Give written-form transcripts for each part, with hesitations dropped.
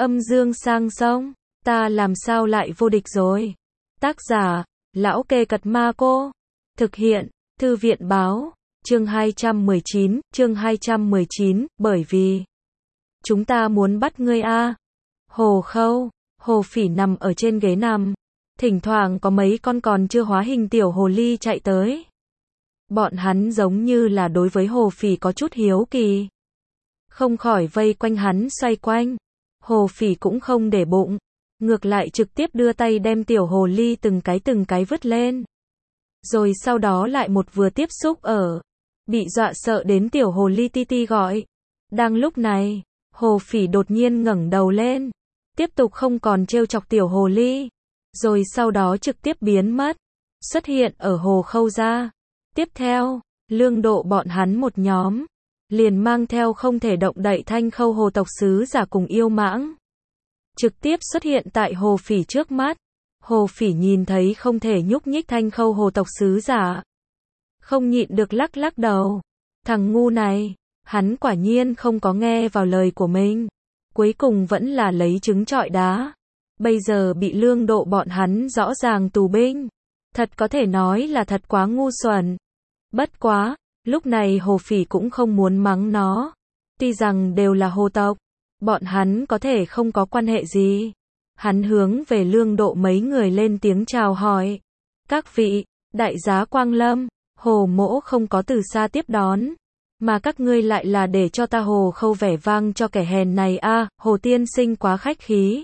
Âm dương sang sông, ta làm sao lại vô địch rồi. Tác giả, Lão Kê Cật Ma Cô. Thực hiện, Thư viện báo, chương 219, bởi vì chúng ta muốn bắt ngươi a. Hồ Khâu, Hồ Phỉ nằm ở trên ghế nằm, thỉnh thoảng có mấy con còn chưa hóa hình tiểu hồ ly chạy tới. Bọn hắn giống như là đối với Hồ Phỉ có chút hiếu kỳ, không khỏi vây quanh hắn xoay quanh. Hồ Phỉ cũng không để bụng, ngược lại trực tiếp đưa tay đem tiểu hồ ly từng cái vứt lên. Rồi sau đó lại một vừa tiếp xúc ở. Bị dọa sợ đến tiểu hồ ly ti ti gọi. Đang lúc này, Hồ Phỉ đột nhiên ngẩng đầu lên, tiếp tục không còn trêu chọc tiểu hồ ly. Rồi sau đó trực tiếp biến mất, xuất hiện ở Hồ Khâu gia. Tiếp theo, Lương Độ bọn hắn một nhóm liền mang theo không thể động đậy Thanh Khâu hồ tộc sứ giả cùng yêu mãng, trực tiếp xuất hiện tại Hồ Phỉ trước mắt. Hồ Phỉ nhìn thấy không thể nhúc nhích Thanh Khâu hồ tộc sứ giả, không nhịn được lắc lắc đầu. Thằng ngu này, hắn quả nhiên không có nghe vào lời của mình, cuối cùng vẫn là lấy trứng trọi đá. Bây giờ bị Lương Độ bọn hắn rõ ràng tù binh, thật có thể nói là thật quá ngu xuẩn. Bất quá, lúc này Hồ Phỉ cũng không muốn mắng nó. Tuy rằng đều là hồ tộc, bọn hắn có thể không có quan hệ gì. Hắn hướng về Lương Độ mấy người lên tiếng chào hỏi. Các vị, đại giá Quang Lâm, Hồ Mỗ không có từ xa tiếp đón, mà các ngươi lại là để cho ta Hồ Khâu vẻ vang cho kẻ hèn này a. Hồ tiên sinh quá khách khí.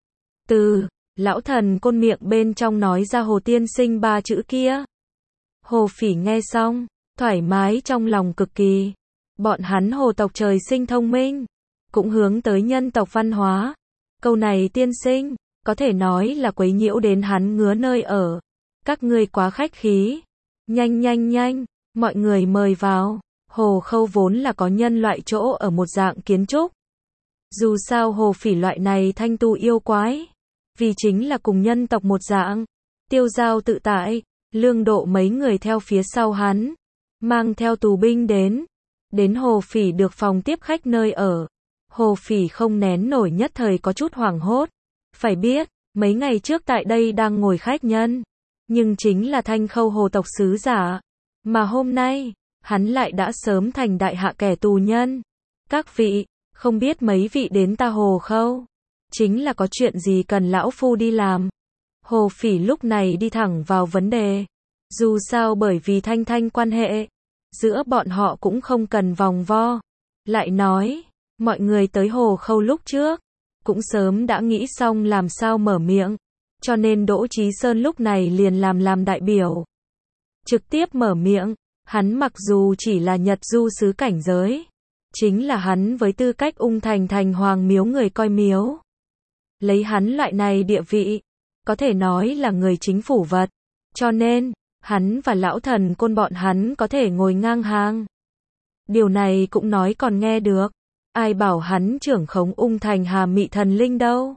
Lão thần côn miệng bên trong nói ra Hồ tiên sinh ba chữ kia. Hồ Phỉ nghe xong, thoải mái trong lòng cực kỳ. Bọn hắn hồ tộc trời sinh thông minh, cũng hướng tới nhân tộc văn hóa. Câu này tiên sinh, có thể nói là quấy nhiễu đến hắn ngứa nơi ở. Các ngươi quá khách khí. Nhanh, mọi người mời vào. Hồ Khâu vốn là có nhân loại chỗ ở một dạng kiến trúc. Dù sao Hồ Phỉ loại này thanh tu yêu quái, vì chính là cùng nhân tộc một dạng, tiêu dao tự tại. Lương Độ mấy người theo phía sau hắn, mang theo tù binh đến Hồ Phỉ được phòng tiếp khách nơi ở. Hồ Phỉ không nén nổi nhất thời có chút hoảng hốt. Phải biết, mấy ngày trước tại đây đang ngồi khách nhân, nhưng chính là Thanh Khâu hồ tộc sứ giả, mà hôm nay, hắn lại đã sớm thành đại hạ kẻ tù nhân. Các vị, không biết mấy vị đến ta Hồ Khâu, chính là có chuyện gì cần lão phu đi làm? Hồ Phỉ lúc này đi thẳng vào vấn đề. Dù sao bởi vì Thanh quan hệ, giữa bọn họ cũng không cần vòng vo. Lại nói, mọi người tới Hồ Khâu lúc trước, cũng sớm đã nghĩ xong làm sao mở miệng. Cho nên Đỗ Chí Sơn lúc này liền làm đại biểu, trực tiếp mở miệng. Hắn mặc dù chỉ là Nhật du sứ cảnh giới, chính là hắn với tư cách ung thành hoàng miếu người coi miếu. Lấy hắn loại này địa vị, có thể nói là người chính phủ vật. Cho nên, hắn và lão thần côn bọn hắn có thể ngồi ngang hàng. Điều này cũng nói còn nghe được. Ai bảo hắn trưởng khống ung thành Hà Mị thần linh đâu.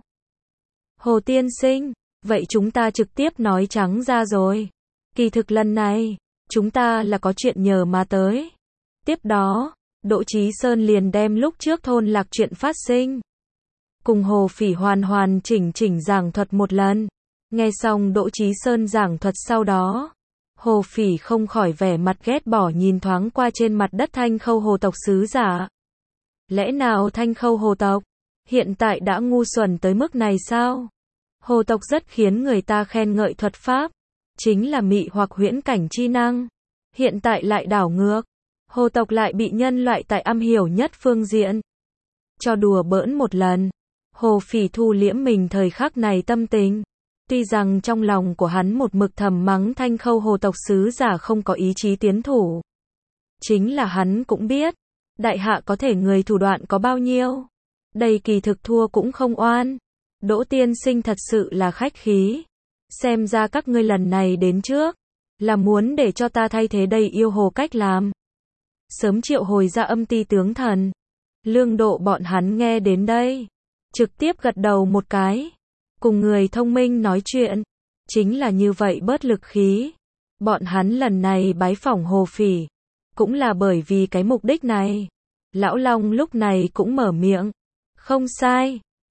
Hồ tiên sinh, vậy chúng ta trực tiếp nói trắng ra rồi. Kỳ thực lần này, chúng ta là có chuyện nhờ mà tới. Tiếp đó, Đỗ Chí Sơn liền đem lúc trước thôn lạc chuyện phát sinh, cùng Hồ Phỉ hoàn chỉnh giảng thuật một lần. Nghe xong Đỗ Chí Sơn giảng thuật sau đó, Hồ Phỉ không khỏi vẻ mặt ghét bỏ nhìn thoáng qua trên mặt đất Thanh Khâu hồ tộc sứ giả. Lẽ nào Thanh Khâu hồ tộc hiện tại đã ngu xuẩn tới mức này sao? Hồ tộc rất khiến người ta khen ngợi thuật pháp, chính là mị hoặc huyễn cảnh chi năng. Hiện tại lại đảo ngược, hồ tộc lại bị nhân loại tại am hiểu nhất phương diện cho đùa bỡn một lần. Hồ Phỉ thu liễm mình thời khắc này tâm tình. Tuy rằng trong lòng của hắn một mực thầm mắng Thanh Khâu hồ tộc sứ giả không có ý chí tiến thủ. Chính là hắn cũng biết, đại hạ có thể người thủ đoạn có bao nhiêu. Đây kỳ thực thua cũng không oan. Đỗ tiên sinh thật sự là khách khí. Xem ra các ngươi lần này đến trước, là muốn để cho ta thay thế đây yêu hồ cách làm. Sớm triệu hồi ra âm ti tướng thần. Lương Độ bọn hắn nghe đến đây, trực tiếp gật đầu một cái. Cùng người thông minh nói chuyện, chính là như vậy bớt lực khí. Bọn hắn lần này bái phỏng Hồ Phỉ, cũng là bởi vì cái mục đích này. Lão Long lúc này cũng mở miệng. Không sai,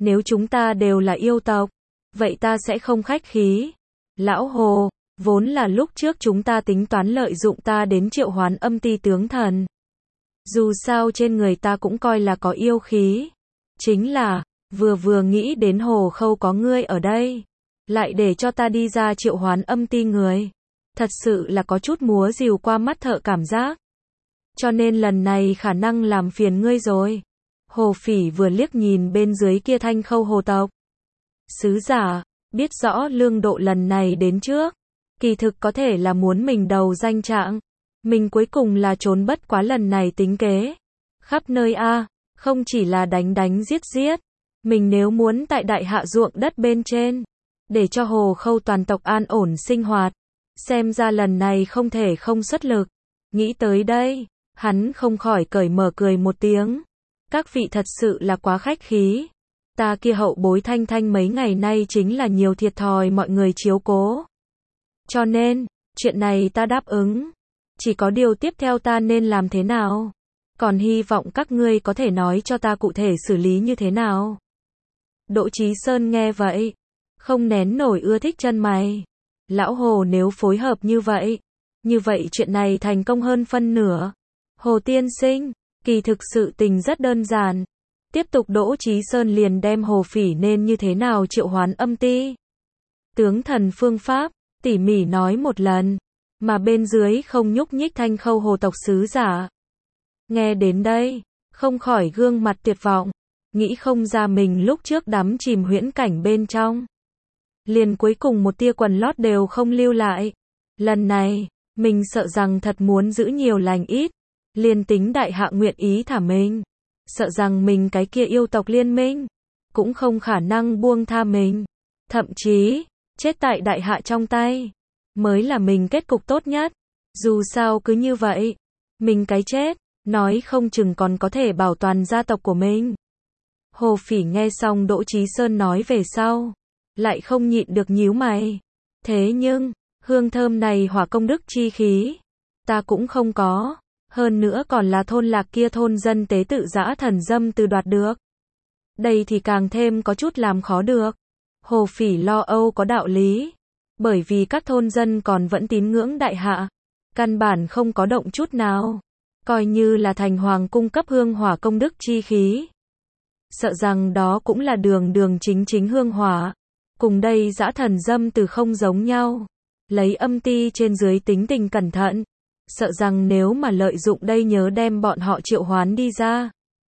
Nếu chúng ta đều là yêu tộc, vậy ta sẽ không khách khí. Lão Hồ, vốn là lúc trước chúng ta tính toán lợi dụng ta đến triệu hoán âm ti tướng thần. Dù sao trên người ta cũng coi là có yêu khí. Chính là, vừa nghĩ đến Hồ Khâu có ngươi ở đây, lại để cho ta đi ra triệu hoán âm ti người. Thật sự là có chút múa rìu qua mắt thợ cảm giác. Cho nên lần này khả năng làm phiền ngươi rồi. Hồ Phỉ vừa liếc nhìn bên dưới kia Thanh Khâu hồ tộc. Sứ giả, biết rõ Lương Độ lần này đến trước, kỳ thực có thể là muốn mình đầu danh trạng. Mình cuối cùng là trốn bất quá lần này tính kế. Khắp nơi không chỉ là đánh giết. Mình nếu muốn tại đại hạ ruộng đất bên trên, để cho Hồ Khâu toàn tộc an ổn sinh hoạt, xem ra lần này không thể không xuất lực. Nghĩ tới đây, hắn không khỏi cởi mở cười một tiếng. Các vị thật sự là quá khách khí. Ta kia hậu bối Thanh Thanh mấy ngày nay chính là nhiều thiệt thòi mọi người chiếu cố. Cho nên, chuyện này ta đáp ứng. Chỉ có điều tiếp theo ta nên làm thế nào? Còn hy vọng các ngươi có thể nói cho ta cụ thể xử lý như thế nào. Đỗ Chí Sơn nghe vậy, không nén nổi ưa thích chân mày. Lão Hồ nếu phối hợp như vậy chuyện này thành công hơn phân nửa. Hồ tiên sinh, kỳ thực sự tình rất đơn giản. Tiếp tục Đỗ Chí Sơn liền đem Hồ Phỉ nên như thế nào triệu hoán âm ti. Tướng thần phương pháp, tỉ mỉ nói một lần, mà bên dưới không nhúc nhích Thanh Khâu hồ tộc sứ giả. Nghe đến đây, không khỏi gương mặt tuyệt vọng, nghĩ không ra mình lúc trước đắm chìm huyễn cảnh bên trong. Liền cuối cùng một tia quần lót đều không lưu lại. Lần này, mình sợ rằng thật muốn giữ nhiều lành ít. Liền tính đại hạ nguyện ý thả mình, sợ rằng mình cái kia yêu tộc liên minh, cũng không khả năng buông tha mình. Thậm chí, chết tại đại hạ trong tay, mới là mình kết cục tốt nhất. Dù sao cứ như vậy, mình cái chết, nói không chừng còn có thể bảo toàn gia tộc của mình. Hồ Phỉ nghe xong Đỗ Chí Sơn nói về sau, lại không nhịn được nhíu mày. Thế nhưng, hương thơm này hỏa công đức chi khí, ta cũng không có. Hơn nữa còn là thôn lạc kia thôn dân tế tự dã thần dâm từ đoạt được. Đây thì càng thêm có chút làm khó được. Hồ Phỉ lo âu có đạo lý. Bởi vì các thôn dân còn vẫn tín ngưỡng đại hạ. Căn bản không có động chút nào. Coi như là thành hoàng cung cấp hương hỏa công đức chi khí. Sợ rằng đó cũng là đường chính hương hỏa. Cùng đây dã thần dâm từ không giống nhau. Lấy âm ti trên dưới tính tình cẩn thận. Sợ rằng nếu mà lợi dụng đây nhớ đem bọn họ triệu hoán đi ra.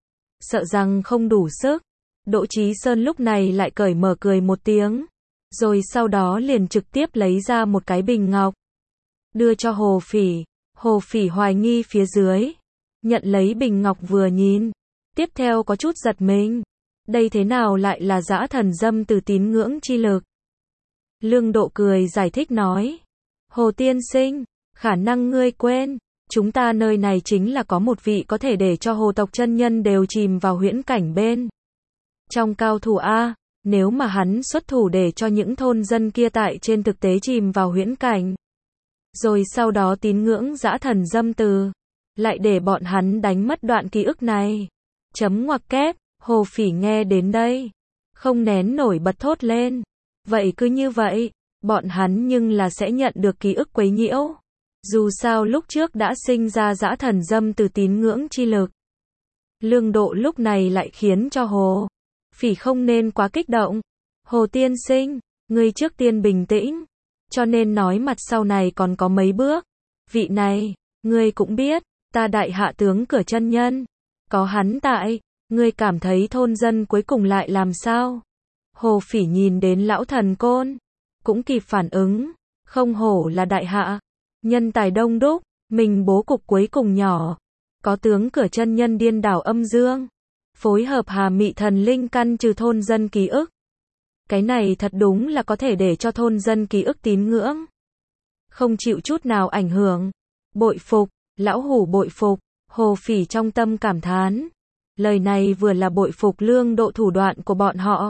Sợ rằng không đủ sức. Đỗ Chí Sơn lúc này lại cởi mở cười một tiếng. Rồi sau đó liền trực tiếp lấy ra một cái bình ngọc. Đưa cho Hồ Phỉ. Hồ Phỉ hoài nghi phía dưới. Nhận lấy bình ngọc vừa nhìn. Tiếp theo có chút giật mình. Đây thế nào lại là dã thần dâm từ tín ngưỡng chi lực? Lương Độ cười giải thích nói. Hồ tiên sinh, khả năng ngươi quên, chúng ta nơi này chính là có một vị có thể để cho hồ tộc chân nhân đều chìm vào huyễn cảnh bên trong cao thủ nếu mà hắn xuất thủ để cho những thôn dân kia tại trên thực tế chìm vào huyễn cảnh, rồi sau đó tín ngưỡng dã thần dâm từ, lại để bọn hắn đánh mất đoạn ký ức này. Chấm ngoặc kép, Hồ Phỉ nghe đến đây, không nén nổi bật thốt lên. Vậy cứ như vậy, bọn hắn nhưng là sẽ nhận được ký ức quấy nhiễu. Dù sao lúc trước đã sinh ra dã thần dâm từ tín ngưỡng chi lực. Lương Độ lúc này lại khiến cho Hồ Phỉ không nên quá kích động. Hồ tiên sinh, ngươi trước tiên bình tĩnh. Cho nên nói mặt sau này còn có mấy bước. Vị này, ngươi cũng biết, ta đại hạ tướng cửa chân nhân. Có hắn tại, ngươi cảm thấy thôn dân cuối cùng lại làm sao? Hồ Phỉ nhìn đến lão thần côn, cũng kịp phản ứng. Không hổ là đại hạ. Nhân tài đông đúc, mình bố cục cuối cùng nhỏ. Có tướng cửa chân nhân điên đảo âm dương. Phối hợp Hà Mị thần linh căn trừ thôn dân ký ức. Cái này thật đúng là có thể để cho thôn dân ký ức tín ngưỡng. Không chịu chút nào ảnh hưởng. Bội phục, lão hủ bội phục. Hồ Phỉ trong tâm cảm thán. Lời này vừa là bội phục Lương Độ thủ đoạn của bọn họ.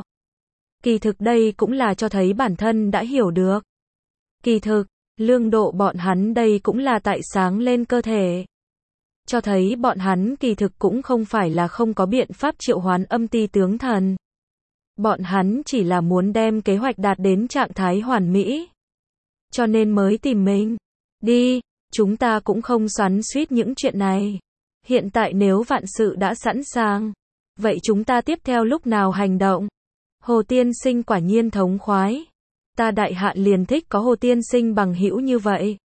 Kỳ thực đây cũng là cho thấy bản thân đã hiểu được. Kỳ thực, Lương Độ bọn hắn đây cũng là tại sáng lên cơ thể. Cho thấy bọn hắn kỳ thực cũng không phải là không có biện pháp triệu hoán âm ti tướng thần. Bọn hắn chỉ là muốn đem kế hoạch đạt đến trạng thái hoàn mỹ. Cho nên mới tìm mình. Đi, chúng ta cũng không xoắn xuýt những chuyện này. Hiện tại nếu vạn sự đã sẵn sàng, vậy chúng ta tiếp theo lúc nào hành động? Hồ tiên sinh quả nhiên thống khoái. Ta đại hạ liền thích có Hồ tiên sinh bằng hữu như vậy.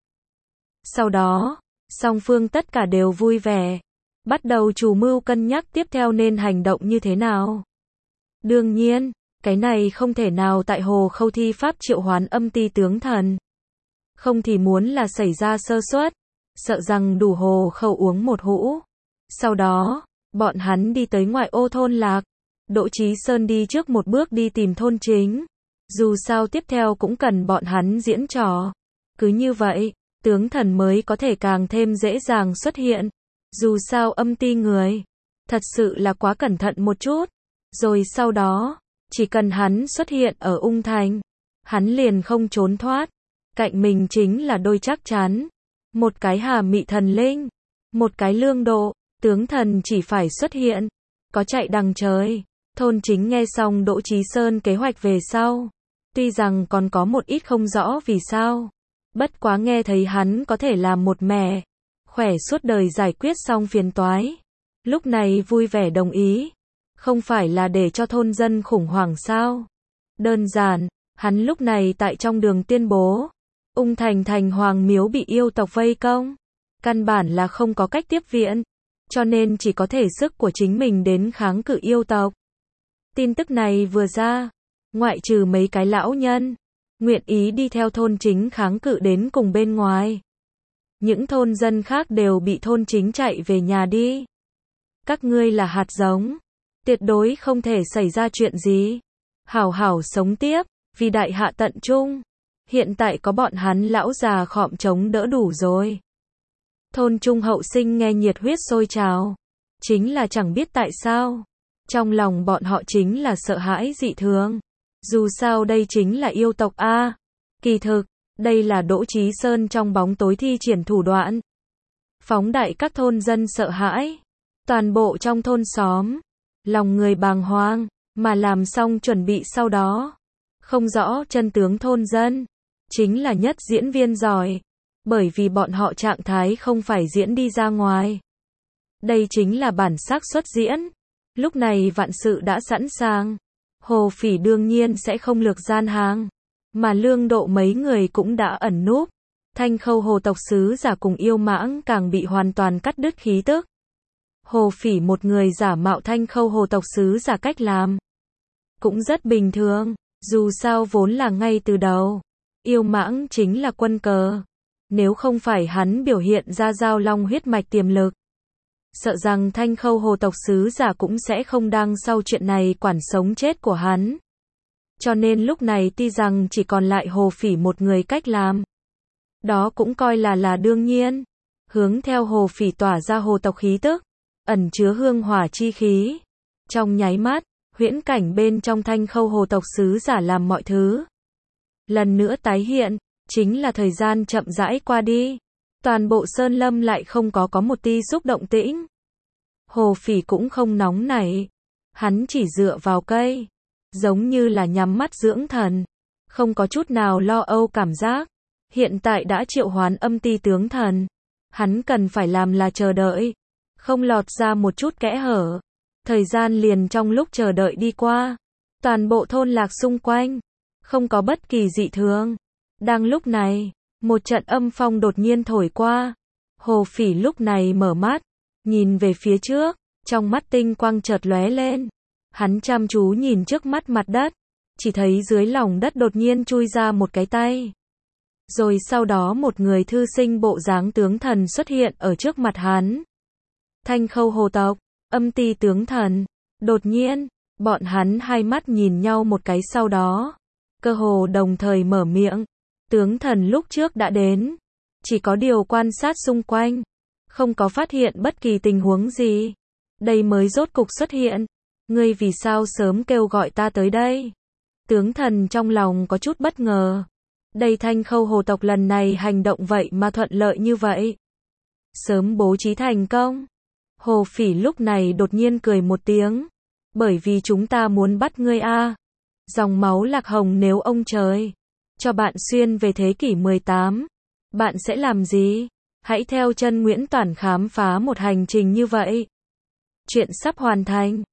Sau đó, song phương tất cả đều vui vẻ. Bắt đầu chủ mưu cân nhắc tiếp theo nên hành động như thế nào. Đương nhiên, cái này không thể nào tại Hồ Khâu thi pháp triệu hoán âm ti tướng thần. Không thì muốn là xảy ra sơ suất, sợ rằng đủ Hồ Khâu uống một hũ. Sau đó, bọn hắn đi tới ngoại ô thôn lạc. Đỗ Chí Sơn đi trước một bước đi tìm thôn chính. Dù sao tiếp theo cũng cần bọn hắn diễn trò. Cứ như vậy, tướng thần mới có thể càng thêm dễ dàng xuất hiện. Dù sao âm ti người, thật sự là quá cẩn thận một chút. Rồi sau đó, chỉ cần hắn xuất hiện ở Ung Thành, hắn liền không trốn thoát. Cạnh mình chính là đôi chắc chắn. Một cái Hà Mị thần linh, một cái Lương Độ, tướng thần chỉ phải xuất hiện. Có chạy đằng trời. Thôn chính nghe xong Đỗ Chí Sơn kế hoạch về sau. Tuy rằng còn có một ít không rõ vì sao. Bất quá nghe thấy hắn có thể làm một mẻ. Khỏe suốt đời giải quyết xong phiền toái. Lúc này vui vẻ đồng ý. Không phải là để cho thôn dân khủng hoảng sao. Đơn giản, hắn lúc này tại trong đường tuyên bố. Ung Thành thành hoàng miếu bị yêu tộc vây công. Căn bản là không có cách tiếp viện. Cho nên chỉ có thể sức của chính mình đến kháng cự yêu tộc. Tin tức này vừa ra, ngoại trừ mấy cái lão nhân, nguyện ý đi theo thôn chính kháng cự đến cùng bên ngoài. Những thôn dân khác đều bị thôn chính chạy về nhà đi. Các ngươi là hạt giống, tuyệt đối không thể xảy ra chuyện gì. Hảo hảo sống tiếp, vì đại hạ tận trung. Hiện tại có bọn hắn lão già khọm chống đỡ đủ rồi. Thôn trung hậu sinh nghe nhiệt huyết sôi trào. Chính là chẳng biết tại sao. Trong lòng bọn họ chính là sợ hãi dị thường. Dù sao đây chính là yêu tộc A. Kỳ thực, đây là Đỗ Chí Sơn trong bóng tối thi triển thủ đoạn. Phóng đại các thôn dân sợ hãi. Toàn bộ trong thôn xóm. Lòng người bàng hoàng, mà làm xong chuẩn bị sau đó. Không rõ chân tướng thôn dân. Chính là nhất diễn viên giỏi. Bởi vì bọn họ trạng thái không phải diễn đi ra ngoài. Đây chính là bản sắc xuất diễn. Lúc này vạn sự đã sẵn sàng. Hồ Phỉ đương nhiên sẽ không lược gian hàng. Mà Lương Độ mấy người cũng đã ẩn núp. Thanh Khâu Hồ tộc sứ giả cùng yêu mãng càng bị hoàn toàn cắt đứt khí tức. Hồ Phỉ một người giả mạo Thanh Khâu Hồ tộc sứ giả cách làm. Cũng rất bình thường. Dù sao vốn là ngay từ đầu. Yêu mãng chính là quân cờ. Nếu không phải hắn biểu hiện ra giao long huyết mạch tiềm lực. Sợ rằng Thanh Khâu Hồ tộc sứ giả cũng sẽ không đăng sau chuyện này quản sống chết của hắn. Cho nên lúc này tuy rằng chỉ còn lại Hồ Phỉ một người cách làm. Đó cũng coi là đương nhiên. Hướng theo Hồ Phỉ tỏa ra hồ tộc khí tức. Ẩn chứa hương hỏa chi khí. Trong nháy mắt, huyễn cảnh bên trong Thanh Khâu Hồ tộc sứ giả làm mọi thứ. Lần nữa tái hiện, chính là thời gian chậm rãi qua đi. Toàn bộ sơn lâm lại không có một tia xúc động tĩnh. Hồ Phỉ cũng không nóng nảy. Hắn chỉ dựa vào cây. Giống như là nhắm mắt dưỡng thần. Không có chút nào lo âu cảm giác. Hiện tại đã triệu hoán âm ti tướng thần. Hắn cần phải làm là chờ đợi. Không lọt ra một chút kẽ hở. Thời gian liền trong lúc chờ đợi đi qua. Toàn bộ thôn lạc xung quanh. Không có bất kỳ dị thường. Đang lúc này, một trận âm phong đột nhiên thổi qua. Hồ Phỉ lúc này mở mắt, nhìn về phía trước, trong mắt tinh quang chợt lóe lên. Hắn chăm chú nhìn trước mắt mặt đất, chỉ thấy dưới lòng đất đột nhiên chui ra một cái tay. Rồi sau đó một người thư sinh bộ dáng tướng thần xuất hiện ở trước mặt hắn. Thanh Khâu Hồ tộc, âm ti tướng thần. Đột nhiên, bọn hắn hai mắt nhìn nhau một cái sau đó. Cơ hồ đồng thời mở miệng. Tướng thần lúc trước đã đến. Chỉ có điều quan sát xung quanh. Không có phát hiện bất kỳ tình huống gì. Đây mới rốt cục xuất hiện. Ngươi vì sao sớm kêu gọi ta tới đây? Tướng thần trong lòng có chút bất ngờ. Đây Thanh Khâu Hồ tộc lần này hành động vậy mà thuận lợi như vậy. Sớm bố trí thành công. Hồ Phỉ lúc này đột nhiên cười một tiếng. Bởi vì chúng ta muốn bắt ngươi a. Dòng máu lạc hồng nếu ông trời cho bạn xuyên về thế kỷ 18, bạn sẽ làm gì? Hãy theo chân Nguyễn Toản khám phá một hành trình như vậy. Chuyện sắp hoàn thành.